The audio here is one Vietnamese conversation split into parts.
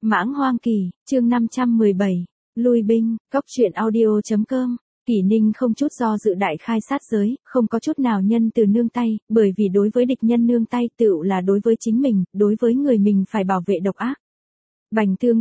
Mãng Hoang Kỳ, chương 517, lui binh, cóc truyện audio.com. Kỷ Ninh không chút do dự đại khai sát giới, không có chút nào nhân từ nương tay, bởi vì đối với địch nhân nương tay tựu là đối với chính mình, đối với người mình phải bảo vệ độc ác. Bành tương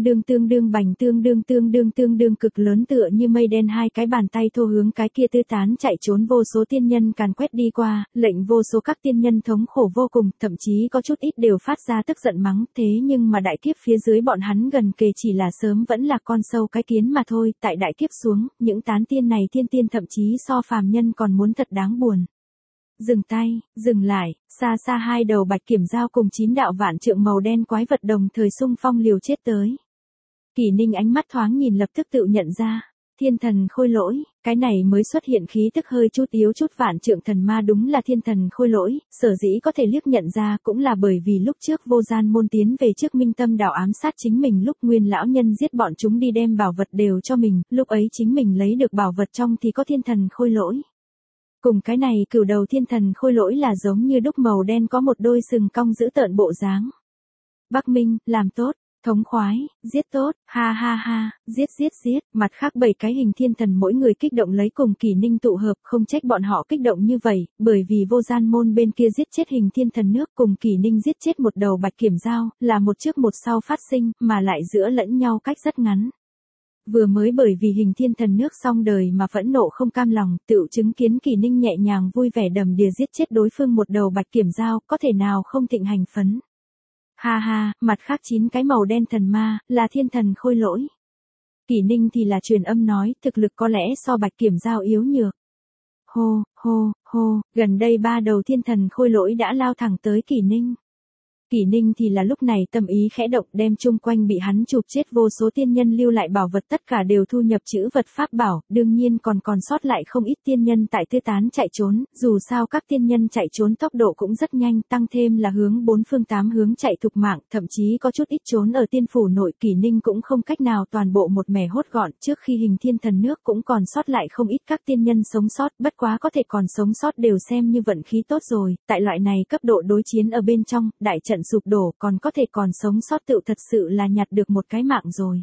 đương cực lớn tựa như mây đen hai cái bàn tay thô hướng cái kia tứ tán chạy trốn vô số tiên nhân càn quét đi qua, lệnh vô số các tiên nhân thống khổ vô cùng, thậm chí có chút ít đều phát ra tức giận mắng, thế nhưng mà đại kiếp phía dưới bọn hắn gần kề chỉ là sớm vẫn là con sâu cái kiến mà thôi, tại đại kiếp xuống, những tán tiên này thiên tiên thậm chí so phàm nhân còn muốn thật đáng buồn. Dừng tay, dừng lại, xa xa hai đầu bạch kiểm dao cùng 9 đạo vạn trượng màu đen quái vật đồng thời xung phong liều chết tới. Kỷ Ninh ánh mắt thoáng nhìn lập tức tự nhận ra, thiên thần khôi lỗi, cái này mới xuất hiện khí tức hơi chút yếu chút vạn trượng thần ma đúng là thiên thần khôi lỗi, sở dĩ có thể liếc nhận ra cũng là bởi vì lúc trước vô gian môn tiến về trước Minh Tâm đảo ám sát chính mình lúc Nguyên lão nhân giết bọn chúng đi đem bảo vật đều cho mình, lúc ấy chính mình lấy được bảo vật trong thì có thiên thần khôi lỗi. Cùng cái này cửu đầu thiên thần khôi lỗi là giống như đúc màu đen có một đôi sừng cong giữ tợn bộ dáng. Bắc Minh, làm tốt, thống khoái, giết tốt, ha ha ha, giết, mặt khác 7 cái hình thiên thần mỗi người kích động lấy cùng Kỷ Ninh tụ hợp, không trách bọn họ kích động như vậy, bởi vì vô gian môn bên kia giết chết hình thiên thần nước cùng Kỷ Ninh giết chết một đầu bạch kiểm dao, là một trước một sau phát sinh, mà lại giữa lẫn nhau cách rất ngắn. Vừa mới bởi vì hình thiên thần nước xong đời mà phẫn nộ không cam lòng, tựu chứng kiến Kỷ Ninh nhẹ nhàng vui vẻ đầm đìa giết chết đối phương một đầu bạch kiểm dao, có thể nào không thịnh hành phấn. Ha ha, mặt khác 9 cái màu đen thần ma, là thiên thần khôi lỗi. Kỷ Ninh thì là truyền âm nói, thực lực có lẽ so bạch kiểm dao yếu nhược. Hô, gần đây 3 đầu thiên thần khôi lỗi đã lao thẳng tới Kỷ Ninh. Kỷ Ninh thì là lúc này tâm ý khẽ động đem chung quanh bị hắn chụp chết vô số tiên nhân lưu lại bảo vật tất cả đều thu nhập chữ vật pháp bảo, đương nhiên còn sót lại không ít tiên nhân tại tứ tán chạy trốn, dù sao các tiên nhân chạy trốn tốc độ cũng rất nhanh, tăng thêm là hướng 4 phương 8 hướng chạy thục mạng, thậm chí có chút ít trốn ở tiên phủ nội. Kỷ Ninh cũng không cách nào toàn bộ một mẻ hốt gọn, trước khi hình thiên thần nước cũng còn sót lại không ít các tiên nhân sống sót, bất quá có thể còn sống sót đều xem như vận khí tốt rồi, tại loại này cấp độ đối chiến ở bên trong, đại trận sụp đổ còn có thể còn sống sót tựu thật sự là nhặt được một cái mạng rồi.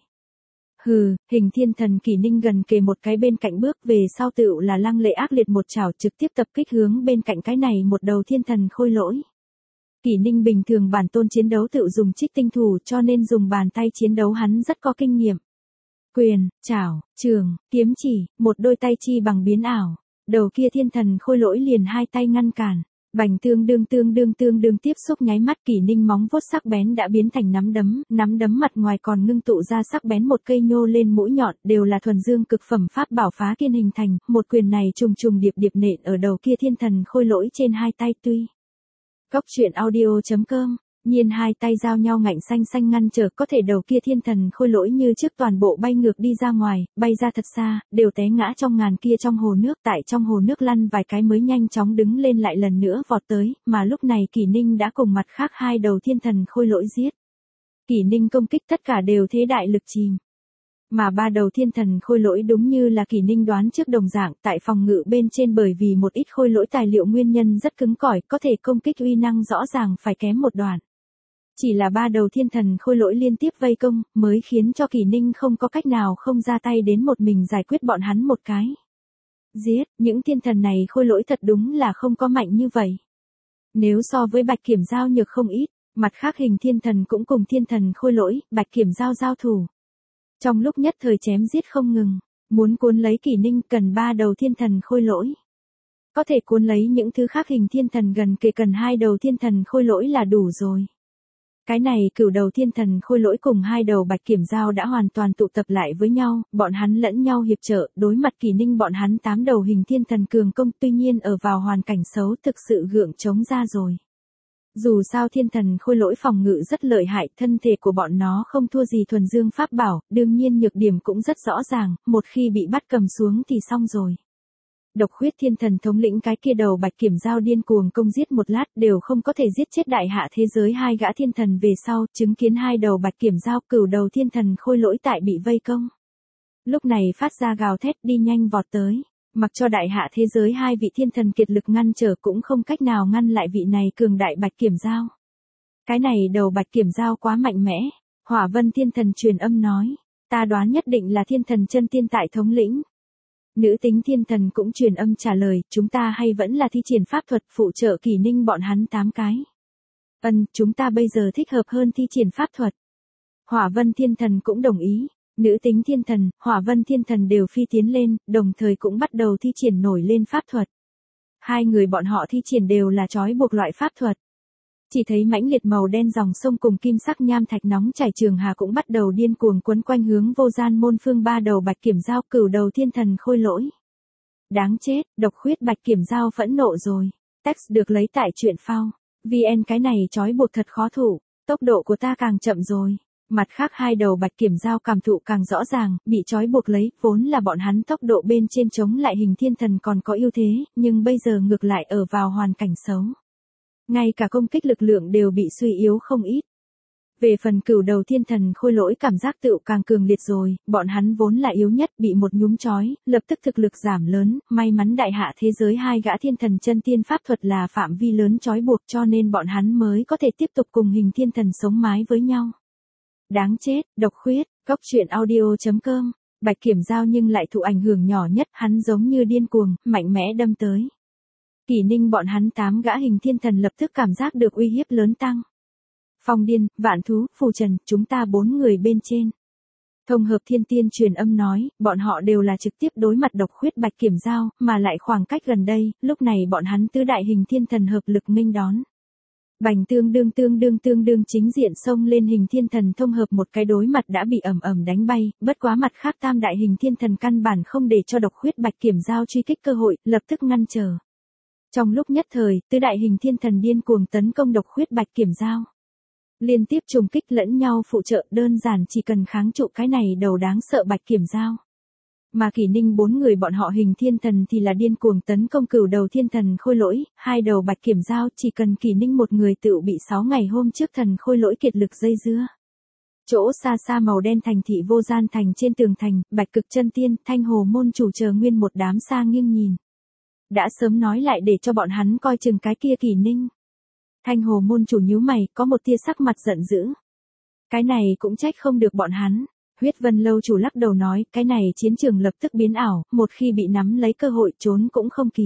Hừ, hình thiên thần Kỷ Ninh gần kề một cái bên cạnh bước về sau tựu là lăng lệ ác liệt một chảo trực tiếp tập kích hướng bên cạnh cái này một đầu thiên thần khôi lỗi. Kỷ Ninh bình thường bản tôn chiến đấu tựu dùng trích tinh thủ cho nên dùng bàn tay chiến đấu hắn rất có kinh nghiệm. Quyền, chảo, trường, kiếm chỉ, một đôi tay chi bằng biến ảo, đầu kia thiên thần khôi lỗi liền hai tay ngăn cản. Bành tương đương tiếp xúc nháy mắt Kỷ Ninh móng vuốt sắc bén đã biến thành nắm đấm mặt ngoài còn ngưng tụ ra sắc bén một cây nhô lên mũi nhọn, đều là thuần dương cực phẩm pháp bảo phá kiên hình thành, một quyền này trùng điệp nện ở đầu kia thiên thần khôi lỗi trên hai tay tuy. Cóc truyện audio.com, nhiên hai tay giao nhau ngạnh xanh ngăn trở, có thể đầu kia thiên thần khôi lỗi như trước toàn bộ bay ngược đi ra ngoài, bay ra thật xa, đều té ngã trong ngàn kia trong hồ nước, tại trong hồ nước lăn vài cái mới nhanh chóng đứng lên lại lần nữa vọt tới, mà lúc này Kỷ Ninh đã cùng mặt khác hai đầu thiên thần khôi lỗi giết. Kỷ Ninh công kích tất cả đều thế đại lực chìm. Mà 3 đầu thiên thần khôi lỗi đúng như là Kỷ Ninh đoán trước đồng dạng, tại phòng ngự bên trên bởi vì một ít khôi lỗi tài liệu nguyên nhân rất cứng cỏi, có thể công kích uy năng rõ ràng phải kém một đoạn. Chỉ là 3 đầu thiên thần khôi lỗi liên tiếp vây công, mới khiến cho Kỷ Ninh không có cách nào không ra tay đến một mình giải quyết bọn hắn một cái. Giết, những thiên thần này khôi lỗi thật đúng là không có mạnh như vậy. Nếu so với bạch kiểm dao nhược không ít, mặt khác hình thiên thần cũng cùng thiên thần khôi lỗi, bạch kiểm dao giao thủ. Trong lúc nhất thời chém giết không ngừng, muốn cuốn lấy Kỷ Ninh cần 3 đầu thiên thần khôi lỗi. Có thể cuốn lấy những thứ khác hình thiên thần gần kề cần 2 đầu thiên thần khôi lỗi là đủ rồi. Cái này cửu đầu thiên thần khôi lỗi cùng 2 đầu bạch kiểm dao đã hoàn toàn tụ tập lại với nhau, bọn hắn lẫn nhau hiệp trợ, đối mặt Kỷ Ninh bọn hắn 8 đầu hình thiên thần cường công, tuy nhiên ở vào hoàn cảnh xấu thực sự gượng chống ra rồi. Dù sao thiên thần khôi lỗi phòng ngự rất lợi hại, thân thể của bọn nó không thua gì thuần dương pháp bảo, đương nhiên nhược điểm cũng rất rõ ràng, một khi bị bắt cầm xuống thì xong rồi. Độc huyết thiên thần thống lĩnh cái kia đầu bạch kiểm dao điên cuồng công giết một lát đều không có thể giết chết đại hạ thế giới 2 gã thiên thần về sau, chứng kiến 2 đầu bạch kiểm dao cửu đầu thiên thần khôi lỗi tại bị vây công. Lúc này phát ra gào thét đi nhanh vọt tới, mặc cho đại hạ thế giới 2 vị thiên thần kiệt lực ngăn trở cũng không cách nào ngăn lại vị này cường đại bạch kiểm dao. Cái này đầu bạch kiểm dao quá mạnh mẽ, Hỏa Vân Thiên Thần truyền âm nói, ta đoán nhất định là Thiên Thần chân tiên tại thống lĩnh. Nữ tính Thiên Thần cũng truyền âm trả lời, chúng ta hay vẫn là thi triển pháp thuật phụ trợ Kỷ Ninh bọn hắn 8 cái. Chúng ta bây giờ thích hợp hơn thi triển pháp thuật. Hỏa Vân Thiên Thần cũng đồng ý. Nữ tính Thiên Thần, Hỏa Vân Thiên Thần đều phi tiến lên, đồng thời cũng bắt đầu thi triển nổi lên pháp thuật. Hai người bọn họ thi triển đều là trói buộc loại pháp thuật. Chỉ thấy mãnh liệt màu đen dòng sông cùng kim sắc nham thạch nóng chảy trường hà cũng bắt đầu điên cuồng quấn quanh hướng Vô Gian Môn phương ba đầu Bạch Kiểm Dao, Cửu Đầu Thiên Thần Khôi Lỗi. Đáng chết, độc khuyết Bạch Kiểm Dao phẫn nộ rồi. Text được lấy tại truyện phao. VN cái này trói buộc thật khó thủ, tốc độ của ta càng chậm rồi. Mặt khác hai đầu Bạch Kiểm Dao cảm thụ càng rõ ràng, bị trói buộc lấy, vốn là bọn hắn tốc độ bên trên chống lại Hình Thiên Thần còn có ưu thế, nhưng bây giờ ngược lại ở vào hoàn cảnh xấu. Ngay cả công kích lực lượng đều bị suy yếu không ít. Về phần Cửu Đầu Thiên Thần Khôi Lỗi cảm giác tựu càng cường liệt rồi, bọn hắn vốn là yếu nhất bị một nhúm trói, lập tức thực lực giảm lớn, may mắn đại hạ thế giới hai gã thiên thần chân tiên pháp thuật là phạm vi lớn trói buộc cho nên bọn hắn mới có thể tiếp tục cùng Hình Thiên Thần sống mái với nhau. Đáng chết, độc khuyết, cóc truyện audio.com, Bạch Kiểm Dao nhưng lại thụ ảnh hưởng nhỏ nhất, hắn giống như điên cuồng, mạnh mẽ đâm tới. Kỷ Ninh bọn hắn 8 gã Hình Thiên Thần lập tức cảm giác được uy hiếp lớn tăng. Phong Điên, Vạn Thú, Phù Trần, chúng ta 4 người bên trên. Thông Hợp Thiên Tiên truyền âm nói, bọn họ đều là trực tiếp đối mặt độc khuyết Bạch Kiểm Dao, mà lại khoảng cách gần đây, lúc này bọn hắn tứ đại Hình Thiên Thần hợp lực nghênh đón. Bành tương đương chính diện xông lên Hình Thiên Thần Thông Hợp một cái đối mặt đã bị ầm đánh bay, bất quá mặt khác tam đại Hình Thiên Thần căn bản không để cho độc khuyết Bạch Kiểm Dao truy kích cơ hội, lập tức ngăn trở. Trong lúc nhất thời, tứ đại Hình Thiên Thần điên cuồng tấn công độc khuyết Bạch Kiểm Dao. Liên tiếp trùng kích lẫn nhau phụ trợ, đơn giản chỉ cần kháng trụ cái này đầu đáng sợ Bạch Kiểm Dao. Mà Kỷ Ninh 4 người bọn họ Hình Thiên Thần thì là điên cuồng tấn công Cửu Đầu Thiên Thần Khôi Lỗi, hai đầu Bạch Kiểm Dao, chỉ cần Kỷ Ninh một người tựu bị 6 ngày hôm trước Thần Khôi Lỗi kiệt lực dây dưa. Chỗ xa xa màu đen thành thị Vô Gian Thành, trên tường thành, Bạch Cực Chân Tiên, Thanh Hồ môn chủ chờ nguyên một đám xa nghiêng nhìn. Đã sớm nói lại để cho bọn hắn coi chừng cái kia Kỷ Ninh. Thanh Hồ môn chủ nhíu mày, có một tia sắc mặt giận dữ. Cái này cũng trách không được bọn hắn. Huyết Vân lâu chủ lắc đầu nói, cái này chiến trường lập tức biến ảo, một khi bị nắm lấy cơ hội trốn cũng không kịp.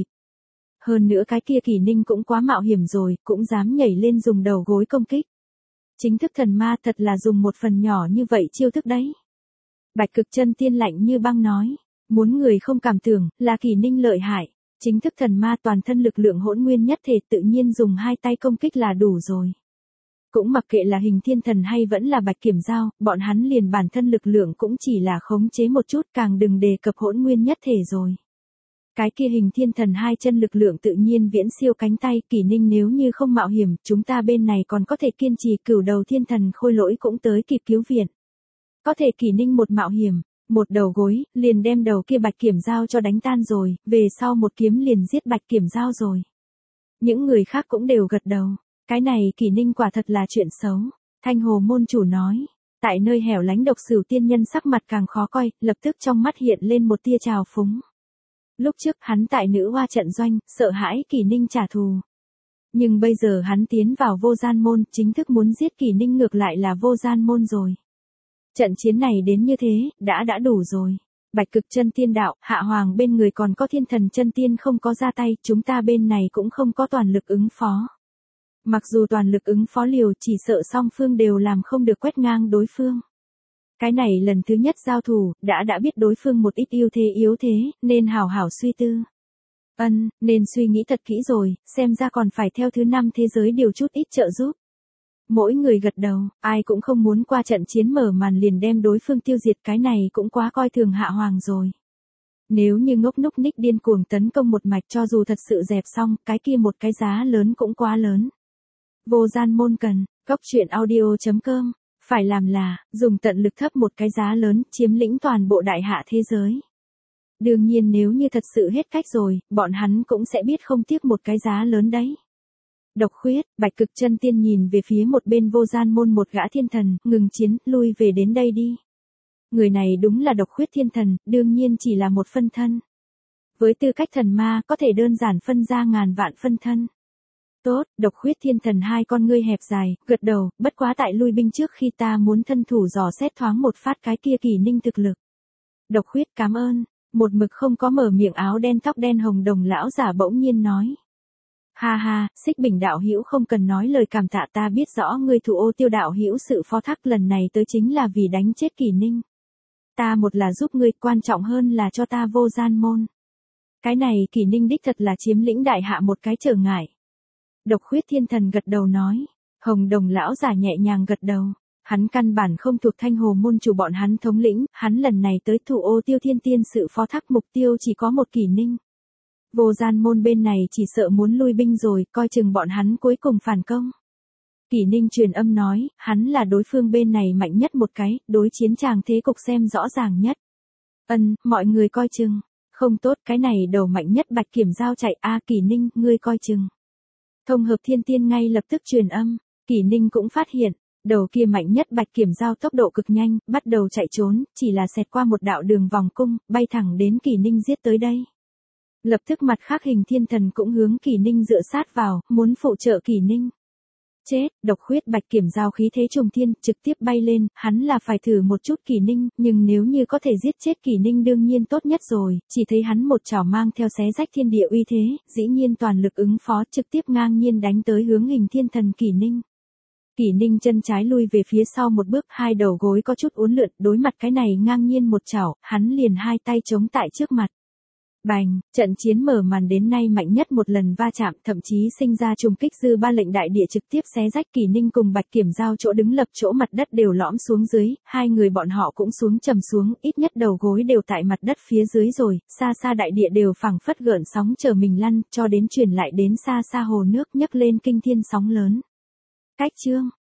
Hơn nữa cái kia Kỷ Ninh cũng quá mạo hiểm rồi, cũng dám nhảy lên dùng đầu gối công kích. Chính thức thần ma thật là dùng một phần nhỏ như vậy chiêu thức đấy. Bạch Cực Chân Tiên lạnh như băng nói, muốn người không cảm tưởng, là Kỷ Ninh lợi hại. Chính thức thần ma toàn thân lực lượng hỗn nguyên nhất thể tự nhiên dùng hai tay công kích là đủ rồi. Cũng mặc kệ là Hình Thiên Thần hay vẫn là Bạch Kiểm Dao, bọn hắn liền bản thân lực lượng cũng chỉ là khống chế một chút, càng đừng đề cập hỗn nguyên nhất thể rồi. Cái kia Hình Thiên Thần hai chân lực lượng tự nhiên viễn siêu cánh tay, Kỷ Ninh nếu như không mạo hiểm, chúng ta bên này còn có thể kiên trì, Cửu Đầu Thiên Thần Khôi Lỗi cũng tới kịp cứu viện. Có thể Kỷ Ninh một mạo hiểm, một đầu gối, liền đem đầu kia Bạch Kiểm Dao cho đánh tan rồi, về sau một kiếm liền giết Bạch Kiểm Dao rồi. Những người khác cũng đều gật đầu. Cái này Kỷ Ninh quả thật là chuyện xấu. Thanh Hồ môn chủ nói. Tại nơi hẻo lánh Độc Sửu tiên nhân sắc mặt càng khó coi, lập tức trong mắt hiện lên một tia trào phúng. Lúc trước hắn tại Nữ Hoa trận doanh, sợ hãi Kỷ Ninh trả thù. Nhưng bây giờ hắn tiến vào Vô Gian môn, chính thức muốn giết Kỷ Ninh ngược lại là Vô Gian môn rồi. Trận chiến này đến như thế, đã đủ rồi. Bạch Cực Chân Tiên đạo, Hạ Hoàng bên người còn có Thiên Thần Chân Tiên không có ra tay, chúng ta bên này cũng không có toàn lực ứng phó. Mặc dù toàn lực ứng phó liều, chỉ sợ song phương đều làm không được quét ngang đối phương. Cái này lần thứ nhất giao thủ, đã biết đối phương một ít yếu thế, nên hảo hảo suy tư. Nên suy nghĩ thật kỹ rồi, xem ra còn phải theo thứ 5 thế giới điều chút ít trợ giúp. Mỗi người gật đầu, ai cũng không muốn qua trận chiến mở màn liền đem đối phương tiêu diệt, cái này cũng quá coi thường Hạ Hoàng rồi. Nếu như ngốc núc ních điên cuồng tấn công một mạch cho dù thật sự dẹp xong, cái kia một cái giá lớn cũng quá lớn. Vô Gian môn cần, cóc truyện audio.com, phải làm là, dùng tận lực thấp một cái giá lớn, chiếm lĩnh toàn bộ đại hạ thế giới. Đương nhiên nếu như thật sự hết cách rồi, bọn hắn cũng sẽ biết không tiếc một cái giá lớn đấy. Độc khuyết, Bạch Cực Chân Tiên nhìn về phía một bên Vô Gian môn một gã thiên thần, ngừng chiến, lui về đến đây đi. Người này đúng là độc khuyết thiên thần, đương nhiên chỉ là một phân thân. Với tư cách thần ma, có thể đơn giản phân ra ngàn vạn phân thân. Tốt, Độc Khuyết Thiên Thần hai con ngươi hẹp dài, gật đầu, bất quá tại lui binh trước khi ta muốn thân thủ dò xét thoáng một phát cái kia Kỷ Ninh thực lực. Độc Khuyết cảm ơn, một mực không có mở miệng áo đen tóc đen Hồng Đồng lão giả bỗng nhiên nói. Ha ha, Xích Bình đạo hữu không cần nói lời cảm tạ, ta biết rõ ngươi Thủ Ô Tiêu đạo hữu sự phó thác lần này tới chính là vì đánh chết Kỷ Ninh. Ta một là giúp ngươi, quan trọng hơn là cho ta vô gian môn. Cái này Kỷ Ninh đích thật là chiếm lĩnh đại hạ một cái trở ngại. Độc Khuyết Thiên Thần gật đầu nói. Hồng Đồng lão giả nhẹ nhàng gật đầu. Hắn căn bản không thuộc Thanh Hồ môn chủ bọn hắn thống lĩnh, hắn lần này tới Thủ Ô Tiêu Thiên Tiên sự phó thác mục tiêu chỉ có một Kỷ Ninh. Vô gian môn bên này chỉ sợ muốn lui binh rồi, coi chừng bọn hắn cuối cùng phản công. Kỷ Ninh truyền âm nói, hắn là đối phương bên này mạnh nhất một cái, đối chiến tràng thế cục xem rõ ràng nhất. Mọi người coi chừng. Không tốt, cái này đầu mạnh nhất Bạch Kiểm Giao chạy, Kỷ Ninh, ngươi coi chừng. Thông Hợp Thiên Tiên ngay lập tức truyền âm, Kỷ Ninh cũng phát hiện, đầu kia mạnh nhất Bạch Kiểm Giao tốc độ cực nhanh, bắt đầu chạy trốn, chỉ là xẹt qua một đạo đường vòng cung, bay thẳng đến Kỷ Ninh giết tới đây. Lập tức mặt khác Hình Thiên Thần cũng hướng Kỷ Ninh dựa sát vào, muốn phụ trợ Kỷ Ninh. Chết, Độc Khuyết Bạch Kiểm Giao khí thế trùng thiên, trực tiếp bay lên, hắn là phải thử một chút Kỷ Ninh, nhưng nếu như có thể giết chết Kỷ Ninh đương nhiên tốt nhất rồi, chỉ thấy hắn một chảo mang theo xé rách thiên địa uy thế, dĩ nhiên toàn lực ứng phó, trực tiếp ngang nhiên đánh tới hướng Hình Thiên Thần Kỷ Ninh. Kỷ Ninh chân trái lui về phía sau một bước, hai đầu gối có chút uốn lượn, đối mặt cái này ngang nhiên một chảo, hắn liền hai tay chống tại trước mặt. Bành, trận chiến mở màn đến nay mạnh nhất một lần va chạm, thậm chí sinh ra trùng kích dư ba, lệnh đại địa trực tiếp xé rách. Kỷ Ninh cùng Bạch Kiểm Giao chỗ đứng lập chỗ mặt đất đều lõm xuống dưới, hai người bọn họ cũng xuống trầm xuống, ít nhất đầu gối đều tại mặt đất phía dưới rồi, xa xa đại địa đều phẳng phất gợn sóng chờ mình lăn, cho đến truyền lại đến xa xa hồ nước nhấc lên kinh thiên sóng lớn. Cách chương